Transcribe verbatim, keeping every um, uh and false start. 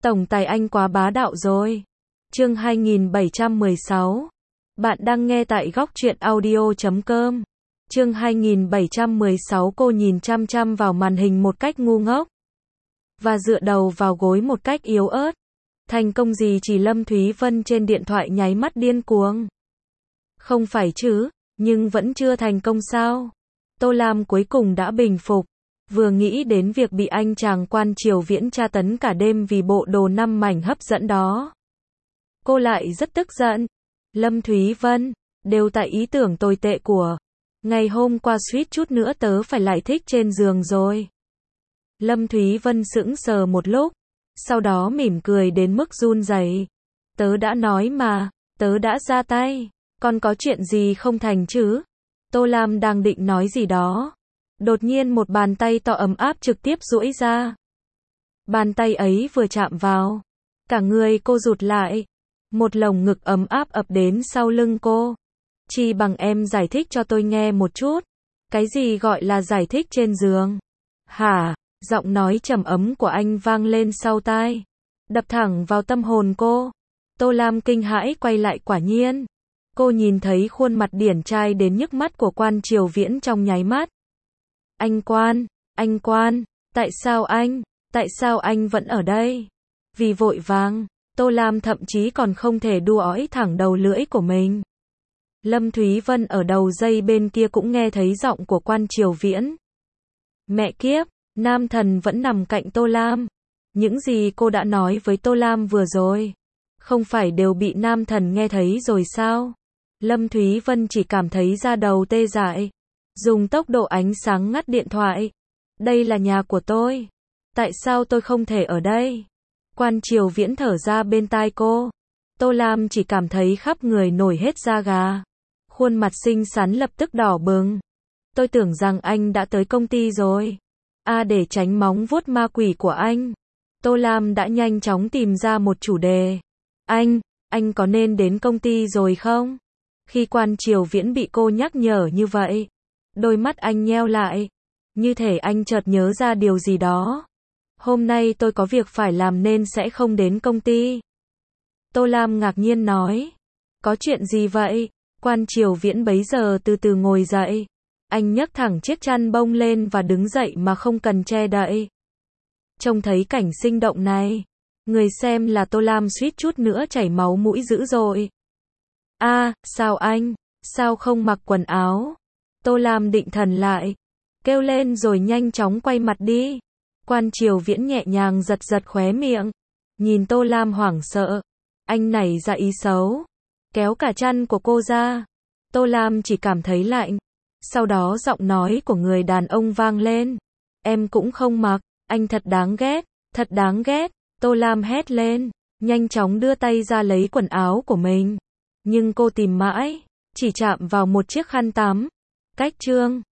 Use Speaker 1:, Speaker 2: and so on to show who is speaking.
Speaker 1: Tổng tài anh quá bá đạo rồi. Chương hai nghìn bảy trăm mười sáu. Bạn đang nghe tại góc truyện audio chấm com. Chương hai nghìn bảy trăm mười sáu. Cô nhìn chăm chăm vào màn hình một cách ngu ngốc và dựa đầu vào gối một cách yếu ớt. Thành công gì? Chỉ Lâm Thúy Vân trên điện thoại nháy mắt điên cuồng. Không phải chứ, nhưng vẫn chưa thành công sao? Tô Lam cuối cùng đã bình phục. Vừa nghĩ đến việc bị anh chàng quan Triều Viễn tra tấn cả đêm vì bộ đồ năm mảnh hấp dẫn đó, cô lại rất tức giận. Lâm Thúy Vân, đều tại ý tưởng tồi tệ của ngày hôm qua, suýt chút nữa tớ phải lại thích trên giường rồi. Lâm Thúy Vân sững sờ một lúc, sau đó mỉm cười đến mức run rẩy. Tớ đã nói mà, tớ đã ra tay, còn có chuyện gì không thành chứ? Tô Lam đang định nói gì đó. Đột nhiên một bàn tay to ấm áp trực tiếp duỗi ra. Bàn tay ấy vừa chạm vào, cả người cô rụt lại. Một lồng ngực ấm áp ập đến sau lưng cô. Chi bằng em giải thích cho tôi nghe một chút. Cái gì gọi là giải thích trên giường? Hả? Giọng nói trầm ấm của anh vang lên sau tai, đập thẳng vào tâm hồn cô. Tô Lam kinh hãi quay lại, quả nhiên cô nhìn thấy khuôn mặt điển trai đến nhức mắt của quan Triều Viễn trong nháy mắt. Anh Quan, anh Quan, tại sao anh, tại sao anh vẫn ở đây? Vì vội vàng, Tô Lam thậm chí còn không thể đua ói thẳng đầu lưỡi của mình. Lâm Thúy Vân ở đầu dây bên kia cũng nghe thấy giọng của quan Triều Viễn. Mẹ kiếp, nam thần vẫn nằm cạnh Tô Lam. Những gì cô đã nói với Tô Lam vừa rồi, không phải đều bị nam thần nghe thấy rồi sao? Lâm Thúy Vân chỉ cảm thấy da đầu tê dại. Dùng tốc độ ánh sáng ngắt điện thoại. Đây là nhà của tôi. Tại sao tôi không thể ở đây? Quan Triều Viễn thở ra bên tai cô. Tô Lam chỉ cảm thấy khắp người nổi hết da gà. Khuôn mặt xinh xắn lập tức đỏ bừng. Tôi tưởng rằng anh đã tới công ty rồi. À, để tránh móng vuốt ma quỷ của anh, Tô Lam đã nhanh chóng tìm ra một chủ đề. Anh, anh có nên đến công ty rồi không? Khi quan Triều Viễn bị cô nhắc nhở như vậy, đôi mắt anh nheo lại, như thể anh chợt nhớ ra điều gì đó. Hôm nay tôi có việc phải làm nên sẽ không đến công ty. Tô Lam ngạc nhiên nói. Có chuyện gì vậy? Quan Triều Viễn bấy giờ từ từ ngồi dậy. Anh nhấc thẳng chiếc chăn bông lên và đứng dậy mà không cần che đậy. Trông thấy cảnh sinh động này, người xem là Tô Lam suýt chút nữa chảy máu mũi dữ dội. À, sao anh, sao không mặc quần áo? Tô Lam định thần lại, kêu lên rồi nhanh chóng quay mặt đi. Quan Triều Viễn nhẹ nhàng giật giật khóe miệng, nhìn Tô Lam hoảng sợ. Anh nảy ra ý xấu, kéo cả chăn của cô ra. Tô Lam chỉ cảm thấy lạnh. Sau đó giọng nói của người đàn ông vang lên. Em cũng không mặc, anh thật đáng ghét, thật đáng ghét. Tô Lam hét lên, nhanh chóng đưa tay ra lấy quần áo của mình. Nhưng cô tìm mãi, chỉ chạm vào một chiếc khăn tắm. Cách chương